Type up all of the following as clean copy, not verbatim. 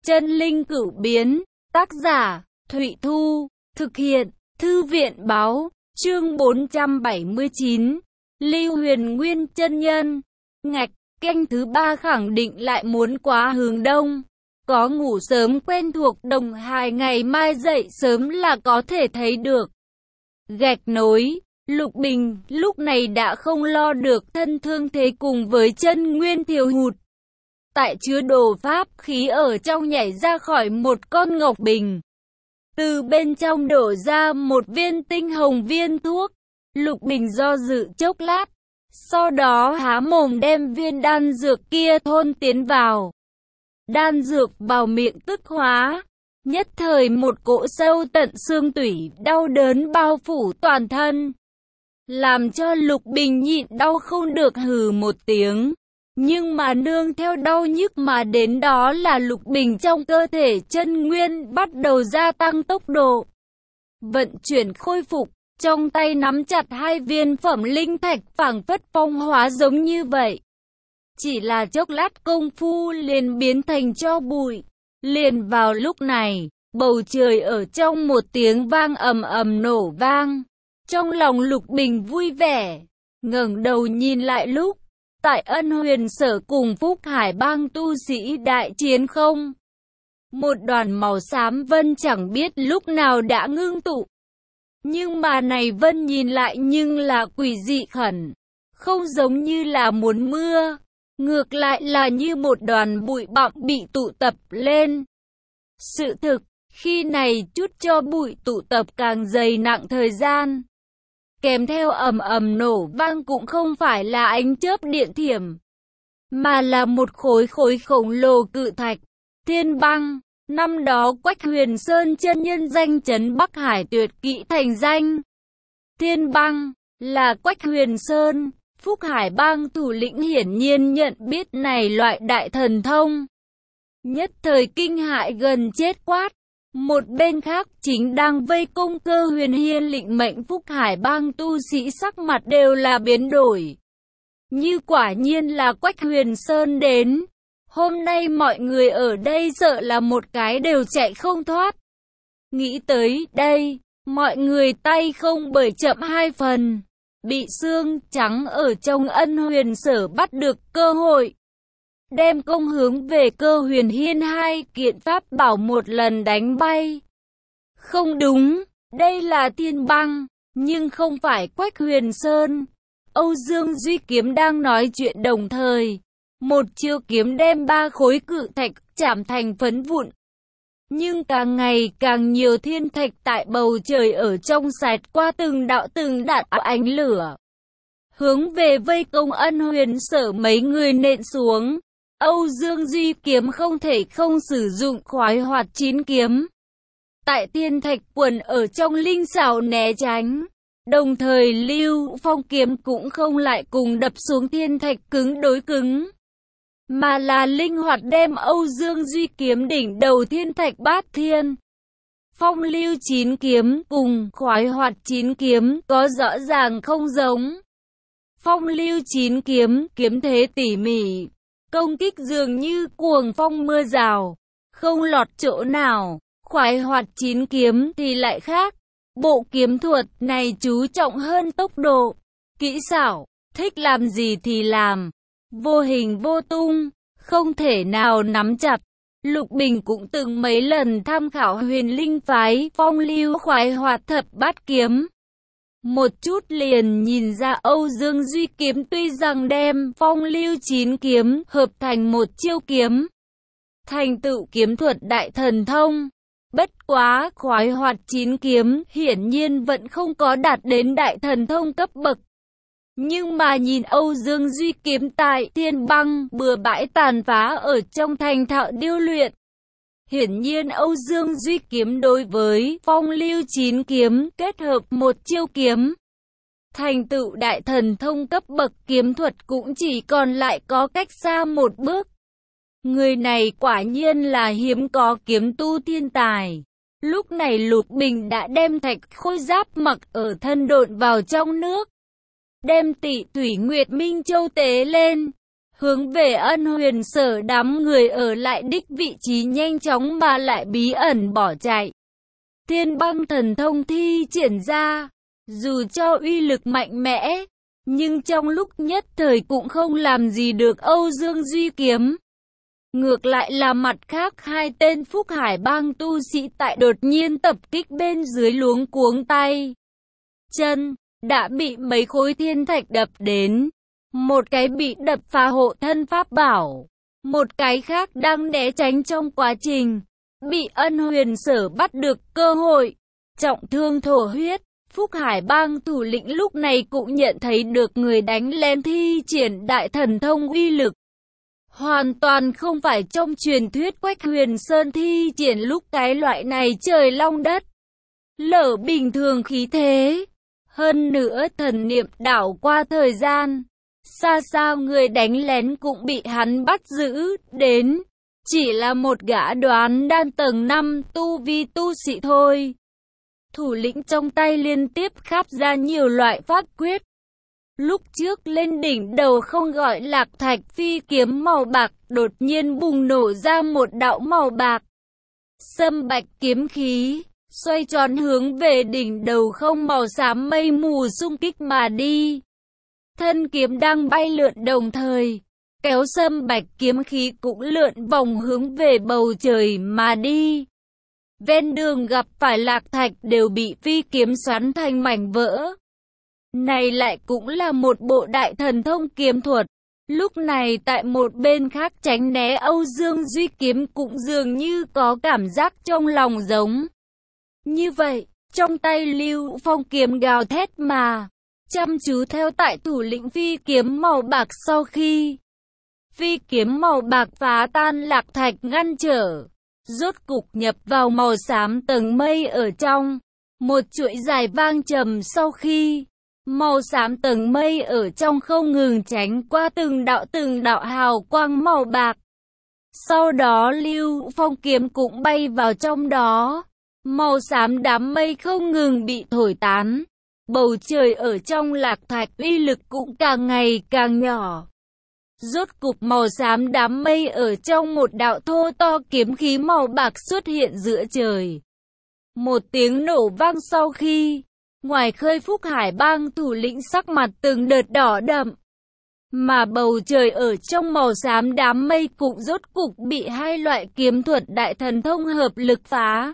Chân linh cửu biến, tác giả, Thụy Thu, thực hiện, Thư viện báo, chương 479, Lưu Huyền Nguyên chân nhân, ngạch, canh thứ 3 khẳng định lại muốn quá hướng đông. Có ngủ sớm quen thuộc đồng hài ngày mai dậy sớm là có thể thấy được. Gạch nối, Lục Bình lúc này đã không lo được thân thương thế cùng với chân nguyên thiếu hụt. Tại chứa đồ pháp khí ở trong nhảy ra khỏi một con ngọc bình. Từ bên trong đổ ra một viên tinh hồng viên thuốc. Lục Bình do dự chốc lát. Sau đó há mồm đem viên đan dược kia thôn tiến vào. Đan dược vào miệng tức hóa. Nhất thời một cỗ sâu tận xương tủy đau đớn bao phủ toàn thân. Làm cho Lục Bình nhịn đau không được hừ một tiếng. Nhưng mà nương theo đau nhức mà đến đó là Lục Bình trong cơ thể chân nguyên bắt đầu gia tăng tốc độ. Vận chuyển khôi phục, trong tay nắm chặt hai viên phẩm linh thạch phảng phất phong hóa giống như vậy. Chỉ là chốc lát công phu liền biến thành tro bụi. Liền vào lúc này, bầu trời ở trong một tiếng vang ầm ầm nổ vang. Trong lòng Lục Bình vui vẻ, ngẩng đầu nhìn lại lúc tại Ân Huyền Sở cùng Phúc Hải Bang tu sĩ đại chiến không. Một đoàn màu xám vân chẳng biết lúc nào đã ngưng tụ. Nhưng mà này vân nhìn lại nhưng là quỷ dị khẩn. Không giống như là muốn mưa. Ngược lại là như một đoàn bụi bặm bị tụ tập lên. Sự thực, khi này chút cho bụi tụ tập càng dày nặng thời gian. Kèm theo ầm ầm nổ vang cũng không phải là ánh chớp điện thiểm, mà là một khối khổng lồ cự thạch. Thiên băng, năm đó Quách Huyền Sơn chân nhân danh chấn Bắc Hải tuyệt kỹ thành danh. Thiên băng, là Quách Huyền Sơn, Phúc Hải Bang thủ lĩnh hiển nhiên nhận biết này loại đại thần thông. Nhất thời kinh hại gần chết quát. Một bên khác chính đang vây công Cơ Huyền Hiên lĩnh mệnh Phúc Hải Bang tu sĩ sắc mặt đều là biến đổi. Như quả nhiên là Quách Huyền Sơn đến. Hôm nay mọi người ở đây sợ là một cái đều chạy không thoát. Nghĩ tới đây, mọi người tay không bởi chậm hai phần. Bị xương trắng ở trong Ân Huyền Sở bắt được cơ hội. Đem công hướng về Cơ Huyền Hiên hai kiện pháp bảo một lần đánh bay. Không đúng, đây là thiên băng, nhưng không phải Quách Huyền Sơn. Âu Dương Duy Kiếm đang nói chuyện đồng thời. Một chiêu kiếm đem ba khối cự thạch chạm thành phấn vụn. Nhưng càng ngày càng nhiều thiên thạch tại bầu trời ở trong xẹt qua từng đạo ánh lửa. Hướng về vây công Ân Huyền Sở mấy người nện xuống. Âu Dương Duy Kiếm không thể không sử dụng khoái hoạt chín kiếm. Tại thiên thạch quần ở trong linh xảo né tránh. Đồng thời Lưu Phong kiếm cũng không lại cùng đập xuống thiên thạch cứng đối cứng. Mà là linh hoạt đem Âu Dương Duy Kiếm đỉnh đầu thiên thạch bát thiên. Phong lưu chín kiếm cùng khoái hoạt chín kiếm có rõ ràng không giống. Phong lưu chín kiếm, kiếm thế tỉ mỉ. Công kích dường như cuồng phong mưa rào, không lọt chỗ nào. Khoái hoạt chín kiếm thì lại khác. Bộ kiếm thuật này chú trọng hơn tốc độ, kỹ xảo, thích làm gì thì làm. Vô hình vô tung, không thể nào nắm chặt. Lục Bình cũng từng mấy lần tham khảo Huyền Linh phái phong lưu khoái hoạt thập bát kiếm. Một chút liền nhìn ra Âu Dương Duy Kiếm tuy rằng đem phong lưu chín kiếm hợp thành một chiêu kiếm. Thành tựu kiếm thuật đại thần thông. Bất quá khoái hoạt chín kiếm hiển nhiên vẫn không có đạt đến đại thần thông cấp bậc. Nhưng mà nhìn Âu Dương Duy Kiếm tại thiên băng bừa bãi tàn phá ở trong thành thạo điêu luyện. Hiển nhiên Âu Dương Duy Kiếm đối với phong lưu chín kiếm kết hợp một chiêu kiếm. Thành tựu đại thần thông cấp bậc kiếm thuật cũng chỉ còn lại có cách xa một bước. Người này quả nhiên là hiếm có kiếm tu thiên tài. Lúc này Lục Bình đã đem thạch khôi giáp mặc ở thân độn vào trong nước. Đem Tị Thủy Nguyệt Minh Châu tế lên. hướng về Ân Huyền Sở. Đám người ở lại đích vị trí nhanh chóng mà lại bí ẩn bỏ chạy. Thiên băng thần thông thi triển ra, dù cho uy lực mạnh mẽ, nhưng trong lúc nhất thời cũng không làm gì được Âu Dương Duy Kiếm. Ngược lại là mặt khác, hai tên Phúc Hải bang tu sĩ tại đột nhiên tập kích bên dưới luống cuống tay chân, đã bị mấy khối thiên thạch đập đến. Một cái bị đập phá hộ thân pháp bảo, một cái khác đang né tránh trong quá trình, bị Ân Huyền Sở bắt được cơ hội, trọng thương thổ huyết. Phúc Hải bang thủ lĩnh lúc này cũng nhận thấy được người đánh lén thi triển đại thần thông uy lực hoàn toàn không phải trong truyền thuyết Quách Huyền Sơn thi triển lúc cái loại này trời long đất lở bình thường khí thế. Hơn nữa thần niệm đảo qua thời gian, xa xa người đánh lén cũng bị hắn bắt giữ đến, chỉ là một gã đoán đan tầng 5 tu vi tu sĩ thôi. Thủ lĩnh trong tay liên tiếp khắp ra nhiều loại pháp quyết. Lúc trước lên đỉnh đầu không gọi Lạc Thạch phi kiếm màu bạc, đột nhiên bùng nổ ra một đạo màu bạc sâm bạch kiếm khí, xoay tròn hướng về đỉnh đầu không màu xám mây mù xung kích mà đi. Thân kiếm đang bay lượn đồng thời, kéo sâm bạch kiếm khí cũng lượn vòng hướng về bầu trời mà đi. Ven đường gặp phải Lạc Thạch đều bị phi kiếm xoắn thành mảnh vỡ. Này lại cũng là một bộ đại thần thông kiếm thuật. Lúc này tại một bên khác tránh né Âu Dương Duy Kiếm cũng dường như có cảm giác trong lòng giống như vậy. Trong tay Lưu Phong kiếm gào thét mà chăm chú theo tại thủ lĩnh phi kiếm màu bạc. Sau khi phi kiếm màu bạc phá tan Lạc Thạch ngăn trở, rốt cục nhập vào màu xám tầng mây ở trong. Một chuỗi dài vang trầm sau khi màu xám tầng mây ở trong không ngừng tránh qua từng đạo hào quang màu bạc. Sau đó Lưu Phong kiếm cũng bay vào trong đó. Màu xám đám mây không ngừng bị thổi tán. Bầu trời ở trong Lạc Thạch uy lực cũng càng ngày càng nhỏ. Rốt cục màu xám đám mây ở trong một đạo thô to kiếm khí màu bạc xuất hiện giữa trời. Một tiếng nổ vang sau khi, ngoài khơi Phúc Hải bang thủ lĩnh sắc mặt từng đợt đỏ đậm. Mà bầu trời ở trong màu xám đám mây cũng rốt cục bị hai loại kiếm thuật đại thần thông hợp lực phá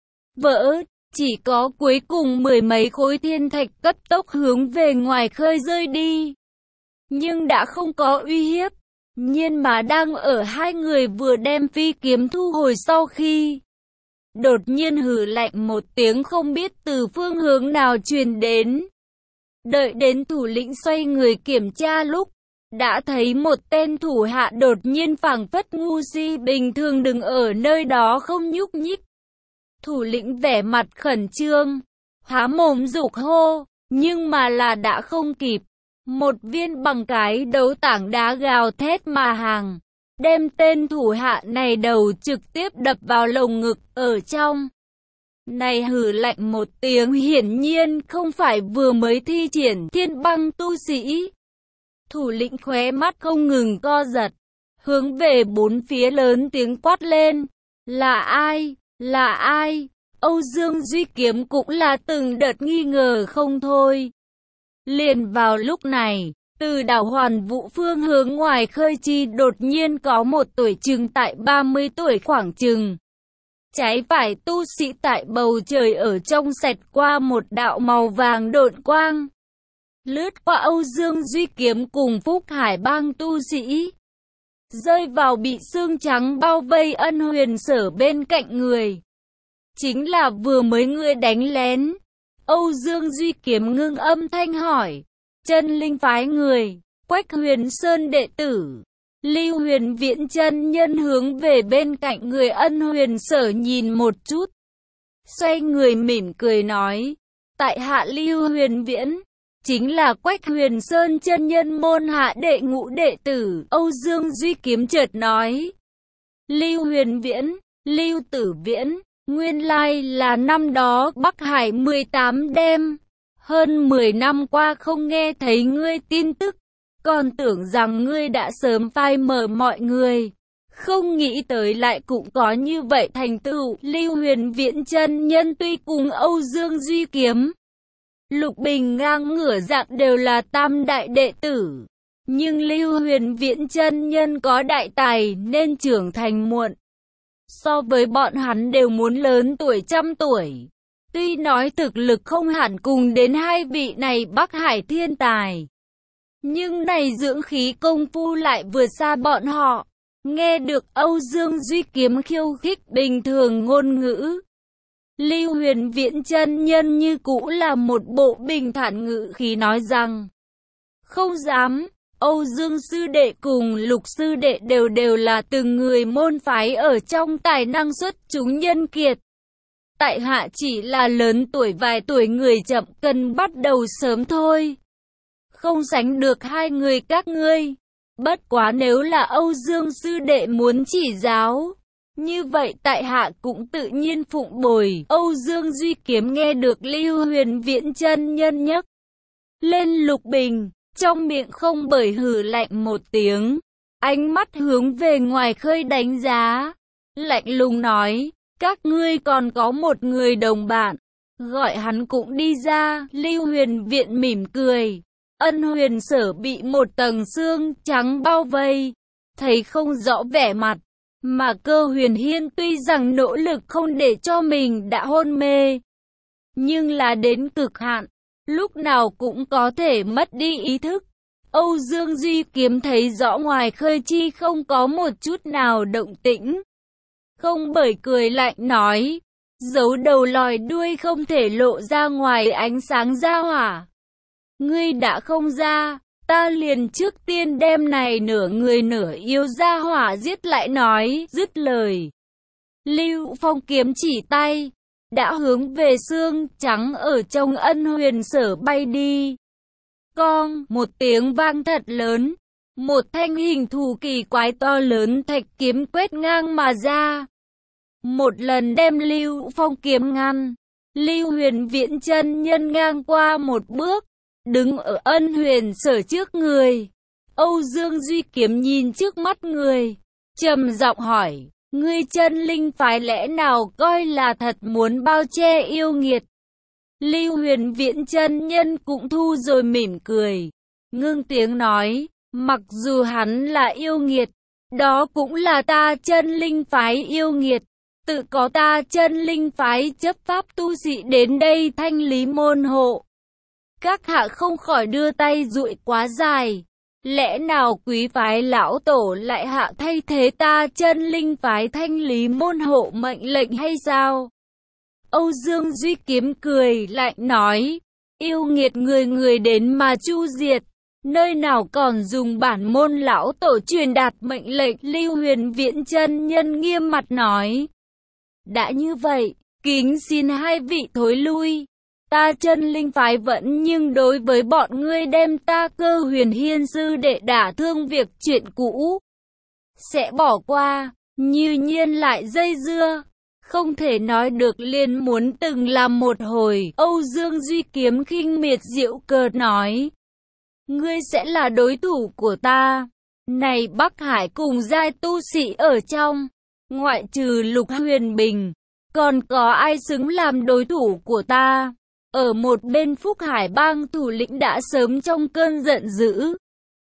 vỡ. Chỉ có cuối cùng mười mấy khối thiên thạch cấp tốc hướng về ngoài khơi rơi đi. Nhưng đã không có uy hiếp. Nhưng mà đang ở hai người vừa đem phi kiếm thu hồi sau khi, đột nhiên hừ lạnh một tiếng không biết từ phương hướng nào truyền đến. Đợi đến thủ lĩnh xoay người kiểm tra lúc, đã thấy một tên thủ hạ đột nhiên phảng phất ngu si bình thường đứng ở nơi đó không nhúc nhích. Thủ lĩnh vẻ mặt khẩn trương, há mồm giục hô, nhưng mà là đã không kịp. Một viên bằng cái đấu tảng đá gào thét mà hàng, đem tên thủ hạ này đầu trực tiếp đập vào lồng ngực ở trong. Này hừ lạnh một tiếng hiển nhiên không phải vừa mới thi triển thiên băng tu sĩ. Thủ lĩnh khóe mắt không ngừng co giật, hướng về bốn phía lớn tiếng quát lên. Là ai? Là ai? Âu Dương Duy Kiếm cũng là từng đợt nghi ngờ không thôi. Liền vào lúc này, từ đảo Hoàn Vũ phương hướng ngoài khơi chi đột nhiên có một tuổi chừng tại 30 tuổi khoảng chừng. Trái phải tu sĩ tại bầu trời ở trong xẹt qua một đạo màu vàng độn quang. Lướt qua Âu Dương Duy Kiếm cùng Phúc Hải bang tu sĩ. Rơi vào bị xương trắng bao vây Ân Huyền Sở bên cạnh người. Chính là vừa mới người đánh lén. Âu Dương Duy Kiếm ngưng âm thanh hỏi. Chân linh phái người, Quách Huyền Sơn đệ tử. Lưu Huyền Viễn chân nhân hướng về bên cạnh người Ân Huyền Sở nhìn một chút. Xoay người mỉm cười nói. Tại hạ Lưu Huyền Viễn, chính là Quách Huyền Sơn chân nhân môn hạ đệ ngũ đệ tử. Âu Dương Duy Kiếm chợt nói. Lưu Huyền Viễn, Lưu Tử Viễn, nguyên lai là năm đó Bắc Hải 18 đêm. Hơn 10 năm qua không nghe thấy ngươi tin tức. Còn tưởng rằng ngươi đã sớm phai mờ mọi người. Không nghĩ tới lại cũng có như vậy thành tựu. Lưu Huyền Viễn chân nhân tuy cùng Âu Dương Duy Kiếm, Lục Bình ngang ngửa dạng đều là tam đại đệ tử, nhưng Lưu Huyền Viễn chân nhân có đại tài nên trưởng thành muộn. So với bọn hắn đều muốn lớn tuổi trăm tuổi. Tuy nói thực lực không hẳn cùng đến hai vị này Bắc Hải thiên tài, nhưng này dưỡng khí công phu lại vượt xa bọn họ. Nghe được Âu Dương Duy Kiếm khiêu khích bình thường ngôn ngữ, Lưu Huyền Viễn chân nhân như cũ là một bộ bình thản ngữ khí nói rằng: không dám. Âu Dương sư đệ cùng Lục sư đệ đều là từng người môn phái ở trong tài năng xuất chúng nhân kiệt. Tại hạ chỉ là lớn tuổi vài tuổi người chậm, cần bắt đầu sớm thôi, không sánh được hai người các ngươi. Bất quá nếu là Âu Dương sư đệ muốn chỉ giáo, như vậy tại hạ cũng tự nhiên phụng bồi. Âu Dương Duy Kiếm nghe được Lưu Huyền Viễn chân nhân nhắc lên Lục Bình, trong miệng không bởi hừ lạnh một tiếng, ánh mắt hướng về ngoài khơi đánh giá, lạnh lùng nói: các ngươi còn có một người đồng bạn, gọi hắn cũng đi ra. Lưu Huyền Viễn mỉm cười. Ân Huyền Sở bị một tầng xương trắng bao vây, thấy không rõ vẻ mặt, mà Cơ Huyền Hiên tuy rằng nỗ lực không để cho mình đã hôn mê, nhưng là đến cực hạn, lúc nào cũng có thể mất đi ý thức. Âu Dương Duy Kiếm thấy rõ ngoài khơi chi không có một chút nào động tĩnh, không bởi cười lạnh nói: giấu đầu lòi đuôi không thể lộ ra ngoài ánh sáng ra hỏa. Ngươi đã không ra, ta liền trước tiên đem này nửa người nửa yêu ra hỏa giết lại. Nói dứt lời, Lưu Phong kiếm chỉ tay, đã hướng về xương trắng ở trong Ân Huyền Sở bay đi. Con, một tiếng vang thật lớn, một thanh hình thù kỳ quái to lớn thạch kiếm quét ngang mà ra, một lần đem Lưu Phong kiếm ngăn. Lưu Huyền Viễn chân nhân ngang qua một bước, đứng ở Ân Huyền Sở trước người. Âu Dương Duy Kiếm nhìn trước mắt người, trầm giọng hỏi: ngươi chân linh phái lẽ nào coi là thật muốn bao che yêu nghiệt? Lưu Huyền Viễn chân nhân cũng thu rồi mỉm cười, ngưng tiếng nói: mặc dù hắn là yêu nghiệt, đó cũng là ta chân linh phái yêu nghiệt. Tự có ta chân linh phái chấp pháp tu sĩ đến đây thanh lý môn hộ. Các hạ không khỏi đưa tay dụi quá dài. Lẽ nào quý phái lão tổ lại hạ thay thế ta chân linh phái thanh lý môn hộ mệnh lệnh hay sao? Âu Dương Duy Kiếm cười lạnh nói: yêu nghiệt người người đến mà chu diệt, nơi nào còn dùng bản môn lão tổ truyền đạt mệnh lệnh. Lưu Huyền Viễn chân nhân nghiêm mặt nói: đã như vậy, kính xin hai vị thối lui. Ta chân linh phái vẫn nhưng đối với bọn ngươi đem ta Cơ Huyền Hiên sư đệ đả thương việc chuyện cũ sẽ bỏ qua, như nhiên lại dây dưa, không thể nói được liền muốn từng làm một hồi. Âu Dương Duy Kiếm khinh miệt giễu cợt nói: ngươi sẽ là đối thủ của ta? Này Bắc Hải cùng giai tu sĩ ở trong, ngoại trừ Lục Huyền Bình, còn có ai xứng làm đối thủ của ta? Ở một bên Phúc Hải bang thủ lĩnh đã sớm trong cơn giận dữ.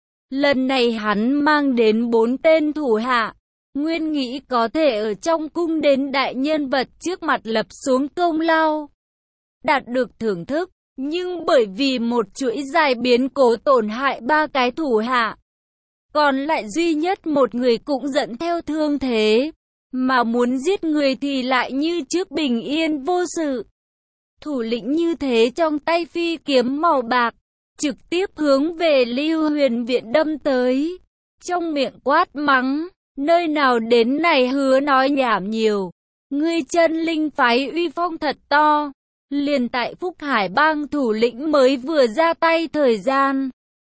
Lần này hắn mang đến 4 tên thủ hạ, nguyên nghĩ có thể ở trong cung đến đại nhân vật trước mặt lập xuống công lao, đạt được thưởng thức, nhưng bởi vì một chuỗi dài biến cố tổn hại 3 cái thủ hạ, còn lại duy nhất một người cũng dẫn theo thương thế, mà muốn giết người thì lại như trước bình yên vô sự. Thủ lĩnh như thế trong tay phi kiếm màu bạc, trực tiếp hướng về Lưu Huyền Viễn đâm tới, trong miệng quát mắng: nơi nào đến này hứa nói nhảm nhiều, ngươi chân linh phái uy phong thật to. Liền tại Phúc Hải bang thủ lĩnh mới vừa ra tay thời gian,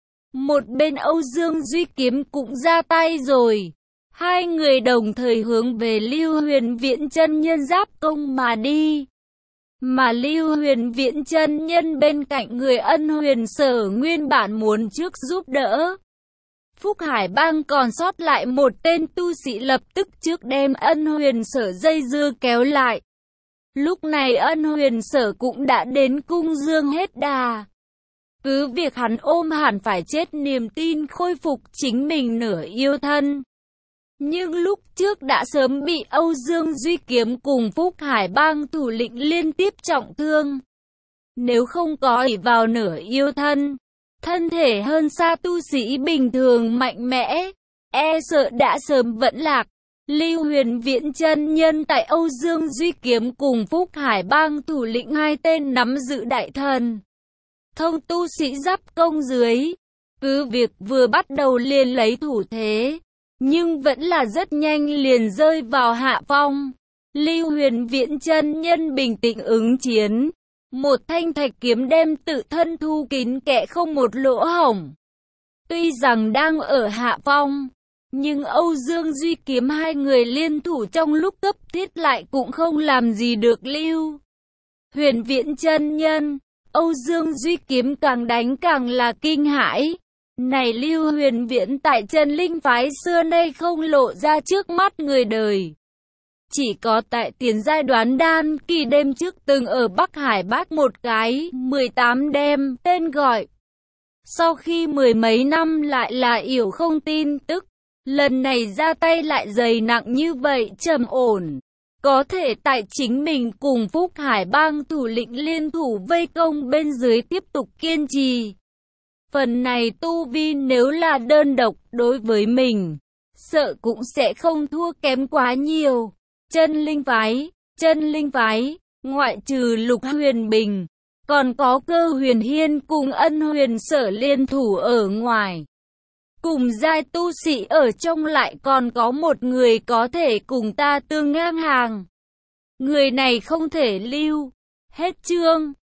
một bên Âu Dương Duy Kiếm cũng ra tay rồi. Hai người đồng thời hướng về Lưu Huyền Viễn chân nhân giáp công mà đi. Mà Lưu Huyền Viễn chân nhân bên cạnh người Ân Huyền Sở nguyên bản muốn trước giúp đỡ, Phúc Hải Bang còn sót lại một tên tu sĩ lập tức trước đem Ân Huyền Sở dây dưa kéo lại. Lúc này Ân Huyền Sở cũng đã đến cung dương hết đà. Cứ việc hắn ôm hẳn phải chết niềm tin khôi phục chính mình nửa yêu thân. Nhưng lúc trước đã sớm bị Âu Dương Duy Kiếm cùng Phúc Hải Bang thủ lĩnh liên tiếp trọng thương. Nếu không có ỷ vào nửa yêu thân, thân thể hơn xa tu sĩ bình thường mạnh mẽ, e sợ đã sớm vẫn lạc. Lưu Huyền Viễn chân nhân tại Âu Dương Duy Kiếm cùng Phúc Hải Bang thủ lĩnh hai tên nắm giữ đại thần thông tu sĩ giáp công dưới. Cứ việc vừa bắt đầu liền lấy thủ thế, nhưng vẫn là rất nhanh liền rơi vào hạ phong. Lưu Huyền Viễn chân nhân bình tĩnh ứng chiến. Một thanh thạch kiếm đem tự thân thu kín kẽ không một lỗ hổng. Tuy rằng đang ở hạ phong, nhưng Âu Dương Duy Kiếm hai người liên thủ trong lúc cấp thiết lại cũng không làm gì được Lưu Huyền Viễn chân nhân. Âu Dương Duy Kiếm càng đánh càng là kinh hãi. Này Lưu Huyền Viễn tại Chân Linh phái xưa nay không lộ ra trước mắt người đời. Chỉ có tại tiền giai đoán đan kỳ đêm trước từng ở Bắc Hải bát một cái 18 đêm tên gọi. Sau khi mười mấy năm lại là yểu không tin tức, lần này ra tay lại dày nặng như vậy trầm ổn. Có thể tại chính mình cùng Phúc Hải Bang thủ lĩnh liên thủ vây công bên dưới tiếp tục kiên trì. Phần này tu vi nếu là đơn độc đối với mình, sợ cũng sẽ không thua kém quá nhiều. Chân Linh phái, ngoại trừ Lục Huyền Bình, còn có Cơ Huyền Hiên cùng Ân Huyền Sở liên thủ ở ngoài. Cùng giai tu sĩ ở trong lại còn có một người có thể cùng ta tương ngang hàng. Người này không thể lưu. Hết chương.